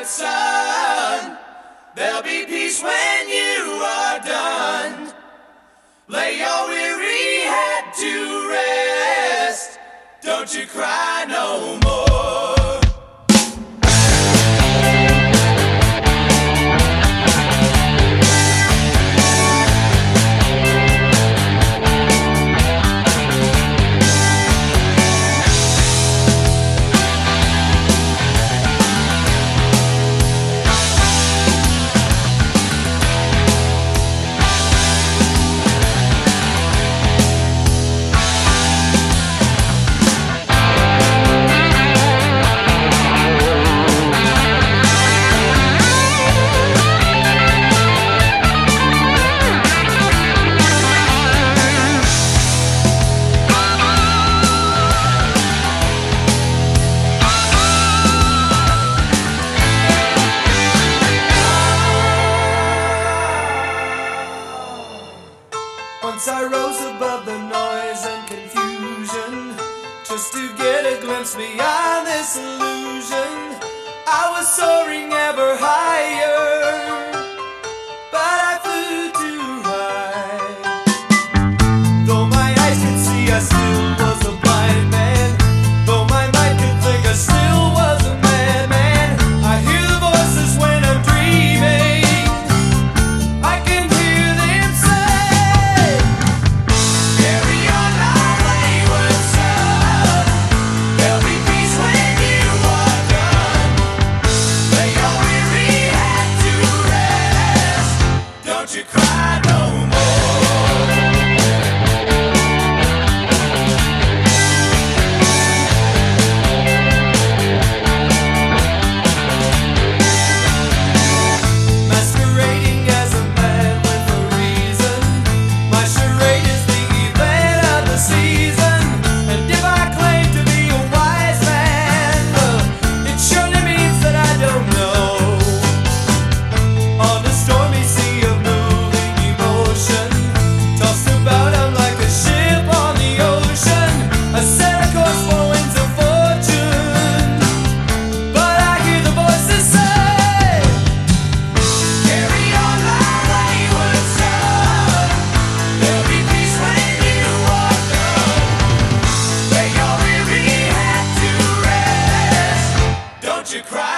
wayward son. There'll be peace when you are done. Lay your weary head to rest. Don't you cry no more. Once I rose above the noise and confusion, just to get a glimpse beyond this illusion. I was soaring ever higher, but I flew too high. Though my eyes could see, I still was a blind man. Though my mind could think, I still was a madman. I hear the voices when I'm dreaming. I can hear them say, Carry on, my wayward son. There'll be peace when you are done. Lay your weary head to rest. Don't you cry no masquerading as a man with a reason. My charade is the event of the season. And if I claim to be a wise man, it surely means that I don't know. On the stormy sea of moving emotion, tossed about I'm like a ship on the ocean. I set a course for winds of fortune, but I hear the voices say, Carry on, my wayward son. There'll be peace when you are done. Lay your weary head to rest. Don't you cry